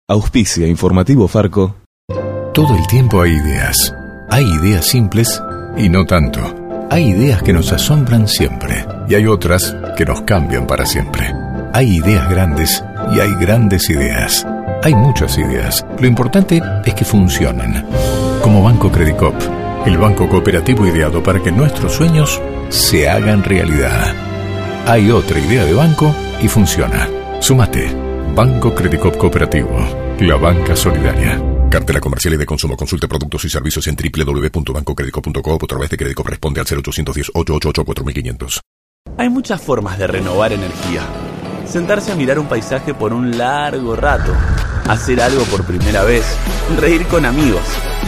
Auspicia Informativo Farco. Todo el tiempo hay ideas. Hay ideas simples y no tanto. Hay ideas que nos asombran siempre y hay otras que nos cambian para siempre. Hay ideas grandes y hay grandes ideas. Hay muchas ideas. Lo importante es que funcionen. Como Banco Credicop, el banco cooperativo ideado para que nuestros sueños se hagan realidad. Hay otra idea de banco y funciona. Súmate. Banco Credicop Cooperativo. La banca solidaria. Cartela comercial y de consumo. Consulte productos y servicios en www.bancocredico.co o a través de Credicop. Responde al 0810-888-4500. Hay muchas formas de renovar energía. Sentarse a mirar un paisaje por un largo rato. Hacer algo por primera vez. Reír con amigos.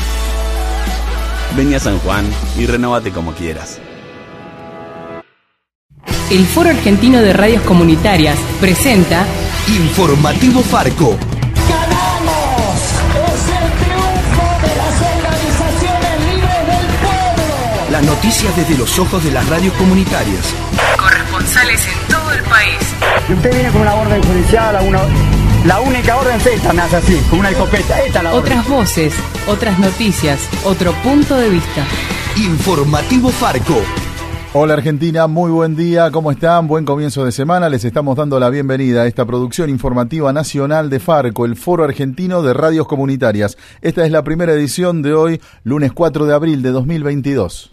Vení a San Juan y renóvate como quieras. El Foro Argentino de Radios Comunitarias presenta Informativo Farco. ¡Ganamos! ¡Es el triunfo de las organizaciones libres del pueblo! Las noticias desde los ojos de las radios comunitarias. corresponsales en todo el país. Y usted viene con una orden judicial, la única orden es esta, me hace así, con una escopeta. Esta es la orden. Otras voces, otras noticias, otro punto de vista. Informativo Farco. Hola Argentina, muy buen día, ¿cómo están? Buen comienzo de semana, les estamos dando la bienvenida a esta producción informativa nacional de Farco, el Foro Argentino de Radios Comunitarias. Esta es la primera edición de hoy, lunes 4 de abril de 2022.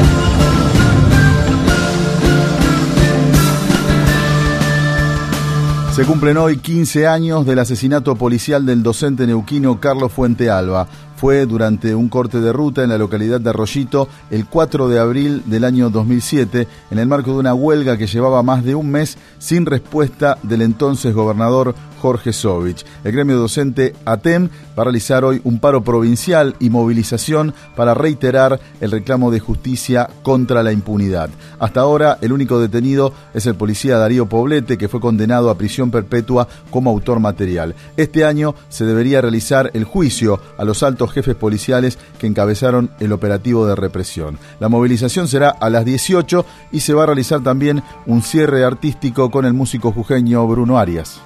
Se cumplen hoy 15 años del asesinato policial del docente neuquino Carlos Fuentealba. Fue durante un corte de ruta en la localidad de Arroyito el 4 de abril del año 2007, en el marco de una huelga que llevaba más de un mes sin respuesta del entonces gobernador Jorge Sovich. El gremio docente ATEM va a realizar hoy un paro provincial y movilización para reiterar el reclamo de justicia contra la impunidad. Hasta ahora, el único detenido es el policía Darío Poblete, que fue condenado a prisión perpetua como autor material. Este año se debería realizar el juicio a los altos jefes policiales que encabezaron el operativo de represión. La movilización será a las 18 y se va a realizar también un cierre artístico con el músico jujeño Bruno Arias.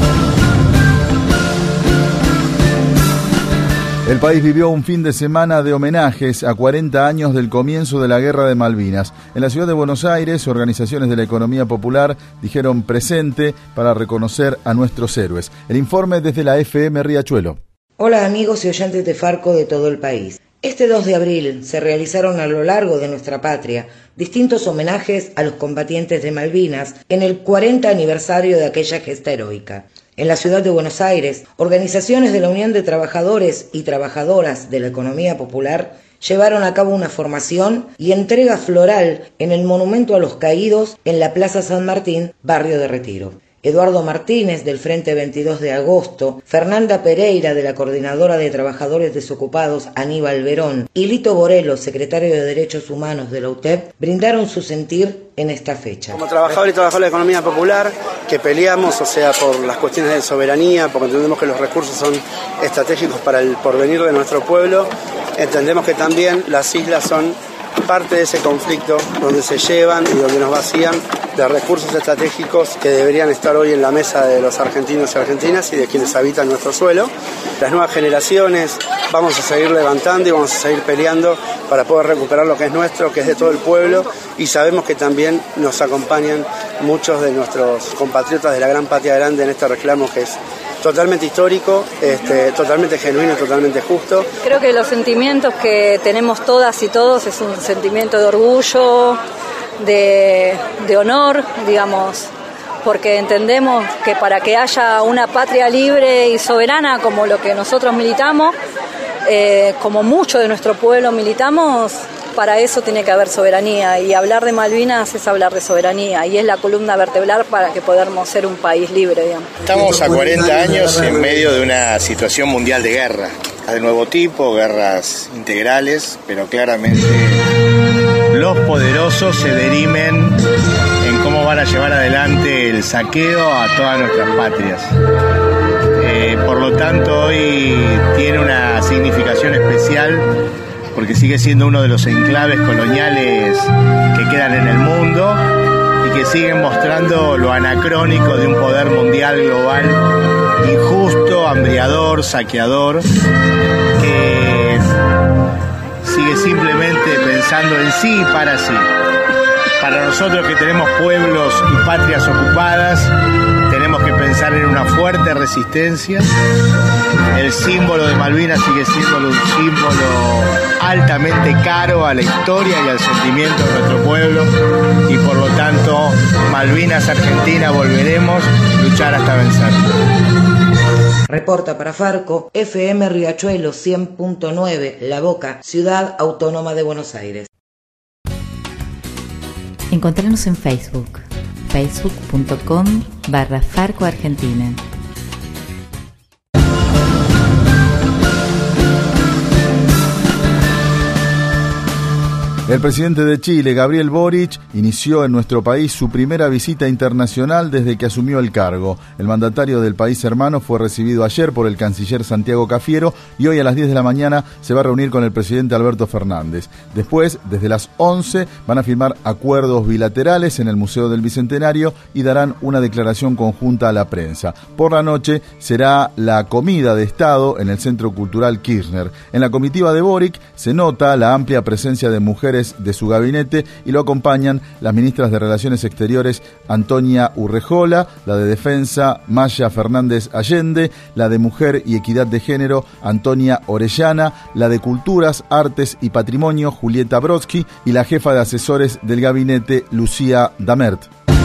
El país vivió un fin de semana de homenajes a 40 años del comienzo de la Guerra de Malvinas. En la ciudad de Buenos Aires, organizaciones de la economía popular dijeron presente para reconocer a nuestros héroes. El informe desde la FM Riachuelo. Hola amigos y oyentes de Farco de todo el país. Este 2 de abril se realizaron a lo largo de nuestra patria distintos homenajes a los combatientes de Malvinas en el 40 aniversario de aquella gesta heroica. En la ciudad de Buenos Aires, organizaciones de la Unión de Trabajadores y Trabajadoras de la Economía Popular llevaron a cabo una formación y entrega floral en el Monumento a los Caídos en la Plaza San Martín, barrio de Retiro. Eduardo Martínez, del Frente 22 de Agosto, Fernanda Pereira, de la Coordinadora de Trabajadores Desocupados Aníbal Verón, y Lito Borello, secretario de Derechos Humanos de la UTEP, brindaron su sentir en esta fecha. Como trabajadores y trabajadoras de la economía popular, que peleamos, por las cuestiones de soberanía, porque entendemos que los recursos son estratégicos para el porvenir de nuestro pueblo, entendemos que también las islas son parte de ese conflicto donde se llevan y donde nos vacían de recursos estratégicos que deberían estar hoy en la mesa de los argentinos y argentinas y de quienes habitan nuestro suelo. Las nuevas generaciones vamos a seguir levantando y vamos a seguir peleando para poder recuperar lo que es nuestro, que es de todo el pueblo, y sabemos que también nos acompañan muchos de nuestros compatriotas de la gran patria grande en este reclamo que es totalmente histórico, totalmente genuino, totalmente justo. Creo que los sentimientos que tenemos todas y todos es un sentimiento de orgullo, de honor, digamos, porque entendemos que para que haya una patria libre y soberana como lo que nosotros militamos, como mucho de nuestro pueblo militamos, para eso tiene que haber soberanía, y hablar de Malvinas es hablar de soberanía, y es la columna vertebral para que podamos ser un país libre, digamos. Estamos a 40 años en medio de una situación mundial de guerra, de nuevo tipo, guerras integrales, pero claramente los poderosos se dirimen en cómo van a llevar adelante el saqueo a todas nuestras patrias. Por lo tanto, hoy tiene una significación especial porque sigue siendo uno de los enclaves coloniales que quedan en el mundo y que siguen mostrando lo anacrónico de un poder mundial global injusto, hambriador, saqueador, que sigue simplemente pensando en sí y para sí. Para nosotros que tenemos pueblos y patrias ocupadas, tenemos que pensar en una fuerte resistencia. El símbolo de Malvinas sigue siendo un símbolo altamente caro a la historia y al sentimiento de nuestro pueblo, y por lo tanto, Malvinas Argentina, volveremos a luchar hasta vencer. Reporta para Farco, FM Riachuelo 100.9, La Boca, Ciudad Autónoma de Buenos Aires. Encontranos en Facebook, facebook.com/Farco Argentina. El presidente de Chile, Gabriel Boric, inició en nuestro país su primera visita internacional desde que asumió el cargo. El mandatario del país hermano fue recibido ayer por el canciller Santiago Cafiero y hoy a las 10 de la mañana se va a reunir con el presidente Alberto Fernández. Después, desde las 11, van a firmar acuerdos bilaterales en el Museo del Bicentenario y darán una declaración conjunta a la prensa. Por la noche será la comida de Estado en el Centro Cultural Kirchner. En la comitiva de Boric se nota la amplia presencia de mujeres de su gabinete y lo acompañan las ministras de Relaciones Exteriores Antonia Urrejola, la de Defensa Maya Fernández Allende, la de Mujer y Equidad de Género Antonia Orellana, la de Culturas, Artes y Patrimonio Julieta Brodsky y la jefa de asesores del gabinete Lucía Damert.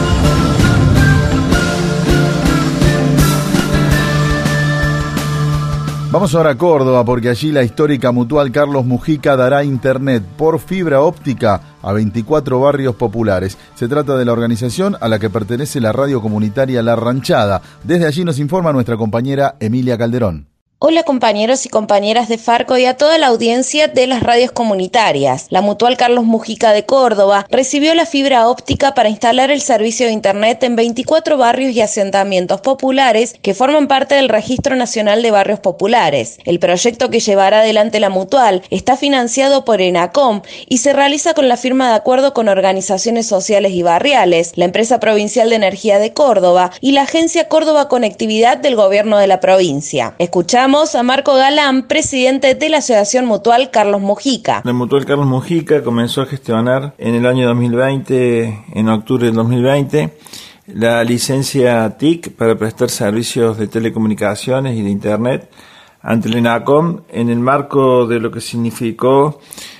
Vamos ahora a Córdoba porque allí la histórica Mutual Carlos Mujica dará internet por fibra óptica a 24 barrios populares. Se trata de la organización a la que pertenece la radio comunitaria La Ranchada. Desde allí nos informa nuestra compañera Emilia Calderón. Hola compañeros y compañeras de Farco y a toda la audiencia de las radios comunitarias. La Mutual Carlos Mujica de Córdoba recibió la fibra óptica para instalar el servicio de Internet en 24 barrios y asentamientos populares que forman parte del Registro Nacional de Barrios Populares. El proyecto que llevará adelante la Mutual está financiado por ENACOM y se realiza con la firma de acuerdo con organizaciones sociales y barriales, la Empresa Provincial de Energía de Córdoba y la Agencia Córdoba Conectividad del Gobierno de la provincia. Escuchamos a Marco Galán, presidente de la Asociación Mutual Carlos Mujica. La Mutual Carlos Mujica comenzó a gestionar en el año 2020, en octubre del 2020, la licencia TIC para prestar servicios de telecomunicaciones y de Internet ante el ENACOM en el marco de lo que significó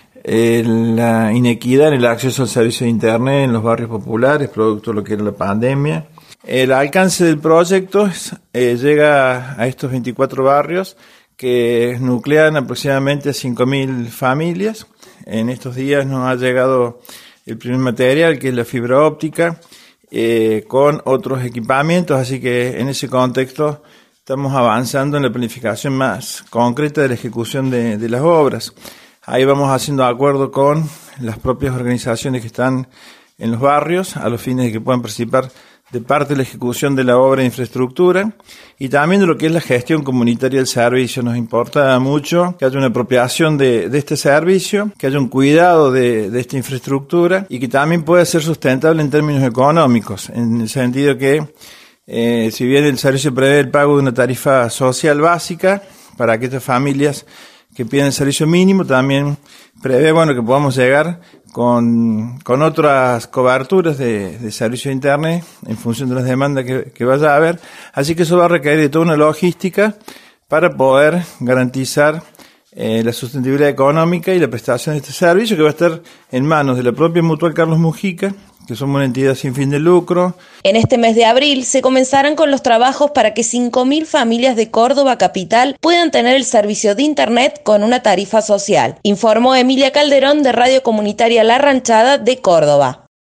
la inequidad en el acceso al servicio de Internet en los barrios populares, producto de lo que era la pandemia. El alcance del proyecto llega a estos 24 barrios que nuclean aproximadamente a 5.000 familias. En estos días nos ha llegado el primer material, que es la fibra óptica, con otros equipamientos, así que en ese contexto estamos avanzando en la planificación más concreta de la ejecución de las obras. Ahí vamos haciendo acuerdo con las propias organizaciones que están en los barrios, a los fines de que puedan participar de parte de la ejecución de la obra de infraestructura y también de lo que es la gestión comunitaria del servicio. Nos importa mucho que haya una apropiación de este servicio, que haya un cuidado de esta infraestructura y que también pueda ser sustentable en términos económicos, en el sentido que si bien el servicio prevé el pago de una tarifa social básica para aquellas familias que piden el servicio mínimo, también prevé que podamos llegar con otras coberturas de servicio de Internet en función de las demandas que vaya a haber. Así que eso va a requerir de toda una logística para poder garantizar la sustentabilidad económica y la prestación de este servicio, que va a estar en manos de la propia Mutual Carlos Mujica, que somos una entidad sin fin de lucro. En este mes de abril se comenzarán con los trabajos para que 5.000 familias de Córdoba capital puedan tener el servicio de Internet con una tarifa social, informó Emilia Calderón de Radio Comunitaria La Ranchada de Córdoba.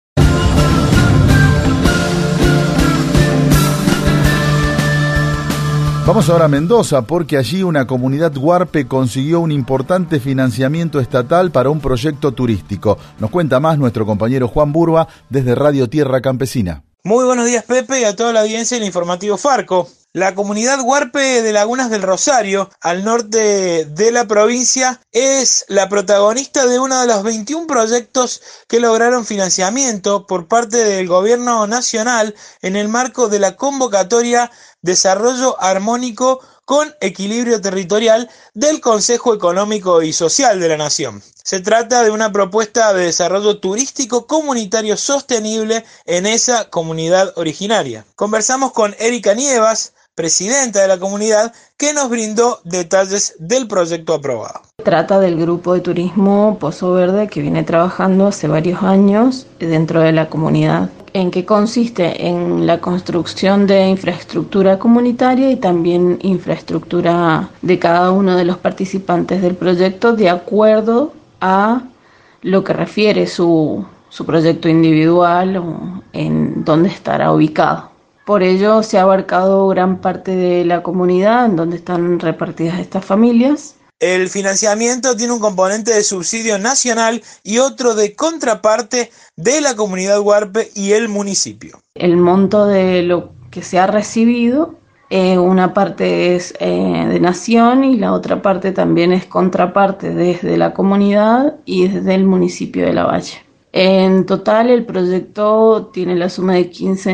Vamos ahora a Mendoza porque allí una comunidad huarpe consiguió un importante financiamiento estatal para un proyecto turístico. Nos cuenta más nuestro compañero Juan Burba desde Radio Tierra Campesina. Muy buenos días Pepe y a toda la audiencia del informativo Farco. La comunidad huarpe de Lagunas del Rosario, al norte de la provincia, es la protagonista de uno de los 21 proyectos que lograron financiamiento por parte del gobierno nacional en el marco de la convocatoria Desarrollo Armónico con equilibrio territorial del Consejo Económico y Social de la Nación. Se trata de una propuesta de desarrollo turístico comunitario sostenible en esa comunidad originaria. Conversamos con Erika Nievas, presidenta de la comunidad, que nos brindó detalles del proyecto aprobado. Trata del grupo de turismo Pozo Verde que viene trabajando hace varios años dentro de la comunidad. ¿En qué consiste? En la construcción de infraestructura comunitaria y también infraestructura de cada uno de los participantes del proyecto de acuerdo a lo que refiere su proyecto individual o en dónde estará ubicado. Por ello se ha abarcado gran parte de la comunidad en donde están repartidas estas familias. El financiamiento tiene un componente de subsidio nacional y otro de contraparte de la comunidad Huarpe y el municipio. El monto de lo que se ha recibido, una parte es de Nación y la otra parte también es contraparte desde la comunidad y desde el municipio de Lavalle. En total, el proyecto tiene la suma de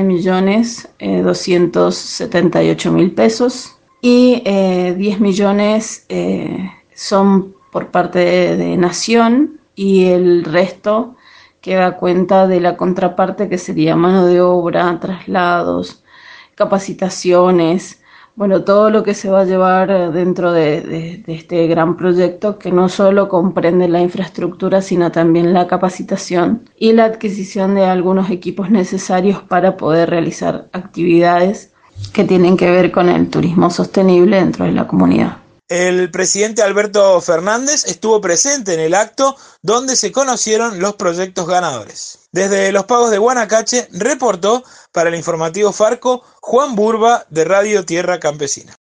15.278.000 pesos y 10 millones son por parte de Nación y el resto queda a cuenta de la contraparte, que sería mano de obra, traslados, capacitaciones, bueno, todo lo que se va a llevar dentro de este gran proyecto, que no solo comprende la infraestructura, sino también la capacitación y la adquisición de algunos equipos necesarios para poder realizar actividades que tienen que ver con el turismo sostenible dentro de la comunidad. El presidente Alberto Fernández estuvo presente en el acto donde se conocieron los proyectos ganadores. Desde Los Pagos de Guanacache reportó para el informativo Farco Juan Burba de Radio Tierra Campesina.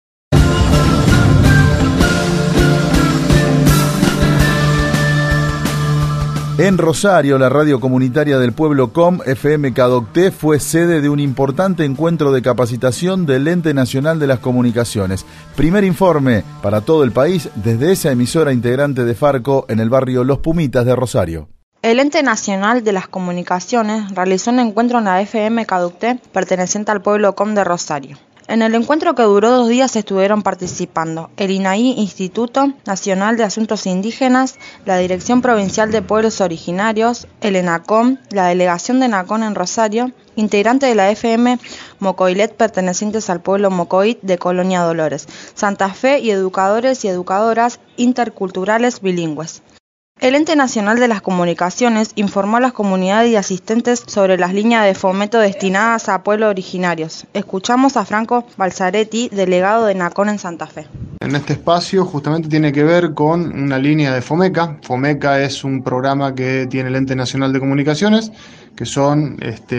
En Rosario, la radio comunitaria del pueblo COM FM Cadocté fue sede de un importante encuentro de capacitación del Ente Nacional de las Comunicaciones. Primer informe para todo el país desde esa emisora integrante de Farco en el barrio Los Pumitas de Rosario. El Ente Nacional de las Comunicaciones realizó un encuentro en la FM Cadocté perteneciente al pueblo COM de Rosario. En el encuentro, que duró 2 días, estuvieron participando el INAI, Instituto Nacional de Asuntos Indígenas, la Dirección Provincial de Pueblos Originarios, el ENACOM, la Delegación de ENACOM en Rosario, integrantes de la FM Mocoilet pertenecientes al pueblo Mocoit de Colonia Dolores, Santa Fe y educadores y educadoras interculturales bilingües. El Ente Nacional de las Comunicaciones informó a las comunidades y asistentes sobre las líneas de fomento destinadas a pueblos originarios. Escuchamos a Franco Balzaretti, delegado de NACON en Santa Fe. En este espacio justamente tiene que ver con una línea de FOMECA. FOMECA es un programa que tiene el Ente Nacional de Comunicaciones, que son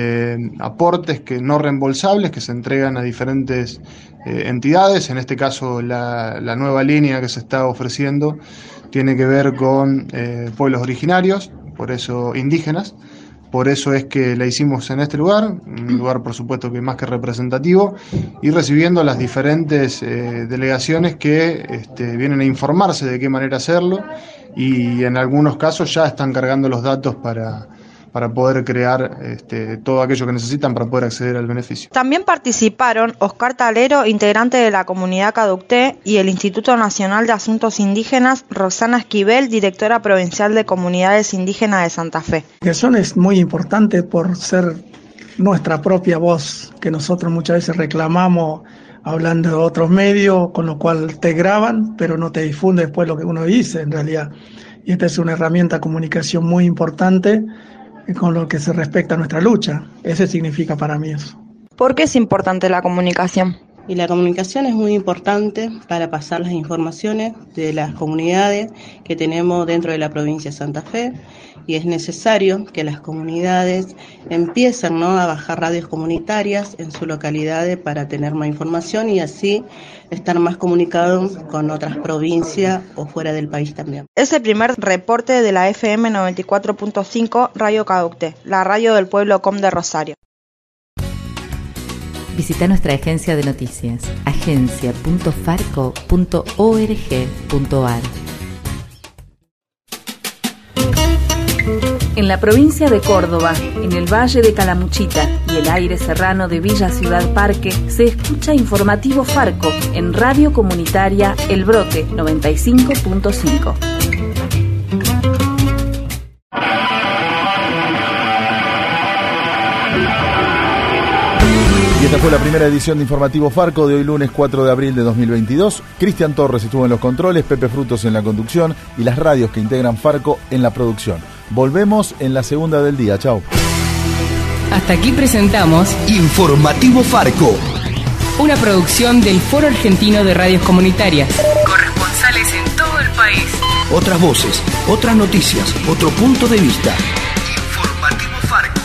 aportes que no reembolsables que se entregan a diferentes entidades. En este caso la nueva línea que se está ofreciendo tiene que ver con pueblos originarios, por eso indígenas. Por eso es que la hicimos en este lugar, un lugar por supuesto que más que representativo, y recibiendo las diferentes delegaciones que vienen a informarse de qué manera hacerlo, y en algunos casos ya están cargando los datos para poder crear todo aquello que necesitan para poder acceder al beneficio. También participaron Oscar Talero, integrante de la comunidad Cadocté, y el Instituto Nacional de Asuntos Indígenas, Roxana Esquivel, directora provincial de Comunidades Indígenas de Santa Fe. La educación es muy importante por ser nuestra propia voz, que nosotros muchas veces reclamamos hablando de otros medios, con lo cual te graban, pero no te difunde después lo que uno dice en realidad. Y esta es una herramienta de comunicación muy importante con lo que se respecta a nuestra lucha. Ese significa para mí eso. ¿Por qué es importante la comunicación? Y la comunicación es muy importante para pasar las informaciones de las comunidades que tenemos dentro de la provincia de Santa Fe, y es necesario que las comunidades empiecen a bajar radios comunitarias en su localidad para tener más información y así estar más comunicados con otras provincias o fuera del país también. Es el primer reporte de la FM 94.5 Radio Cadocté, la radio del pueblo COM de Rosario. Visita nuestra agencia de noticias, agencia.farco.org.ar. En la provincia de Córdoba, en el Valle de Calamuchita y el aire serrano de Villa Ciudad Parque, se escucha Informativo Farco en Radio Comunitaria El Brote 95.5. Y esta fue la primera edición de Informativo Farco de hoy lunes 4 de abril de 2022. Cristian Torres estuvo en los controles, Pepe Frutos en la conducción y las radios que integran Farco en la producción. Volvemos en la segunda del día. Chau. Hasta aquí presentamos Informativo Farco, una producción del Foro Argentino de Radios Comunitarias. Corresponsales en todo el país. otras voces, otras noticias, otro punto de vista. Informativo Farco.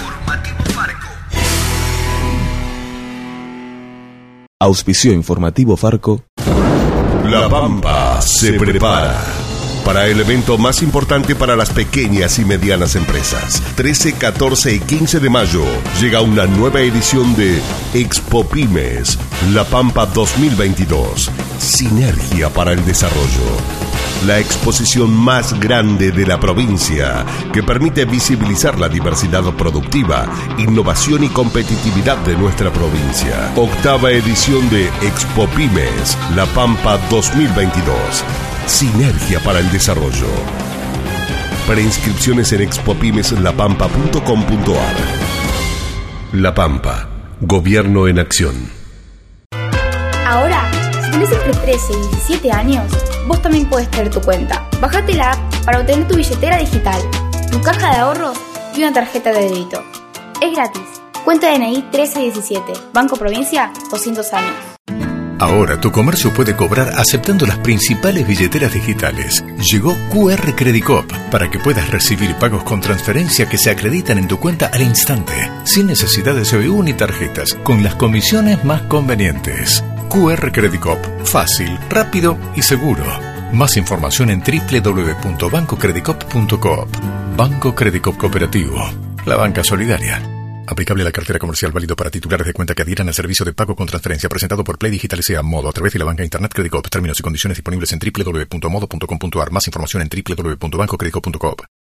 Auspició Informativo Farco. La Pampa se prepara para el evento más importante para las pequeñas y medianas empresas. 13, 14 y 15 de mayo llega una nueva edición de Expo Pymes, La Pampa 2022. Sinergia para el desarrollo. La exposición más grande de la provincia, que permite visibilizar la diversidad productiva, innovación y competitividad de nuestra provincia. Octava edición de Expo Pymes, La Pampa 2022. Sinergia para el desarrollo. Preinscripciones en expopymeslapampa.com.ar. La Pampa, Gobierno en acción. Ahora, si tenés entre 13 y 17 años, vos también podés tener tu cuenta. Bajate la app para obtener tu billetera digital, tu caja de ahorros y una tarjeta de débito. Es gratis. Cuenta DNI 1317. Banco Provincia, 200 años. Ahora tu comercio puede cobrar aceptando las principales billeteras digitales. Llegó QR Credit Cop para que puedas recibir pagos con transferencia que se acreditan en tu cuenta al instante, sin necesidad de CBU ni tarjetas, con las comisiones más convenientes. QR Credit Cop, fácil, rápido y seguro. Más información en www.bancocreditcop.coop. Banco Credit Cop Cooperativo, la banca solidaria. Aplicable a la cartera comercial, válido para titulares de cuenta que adhieran al servicio de pago con transferencia presentado por Play Digital S.A. Modo a través de la banca Internet Credit Cop. Términos y condiciones disponibles en www.modo.com.ar. Más información en www.bancocreditcop.coop.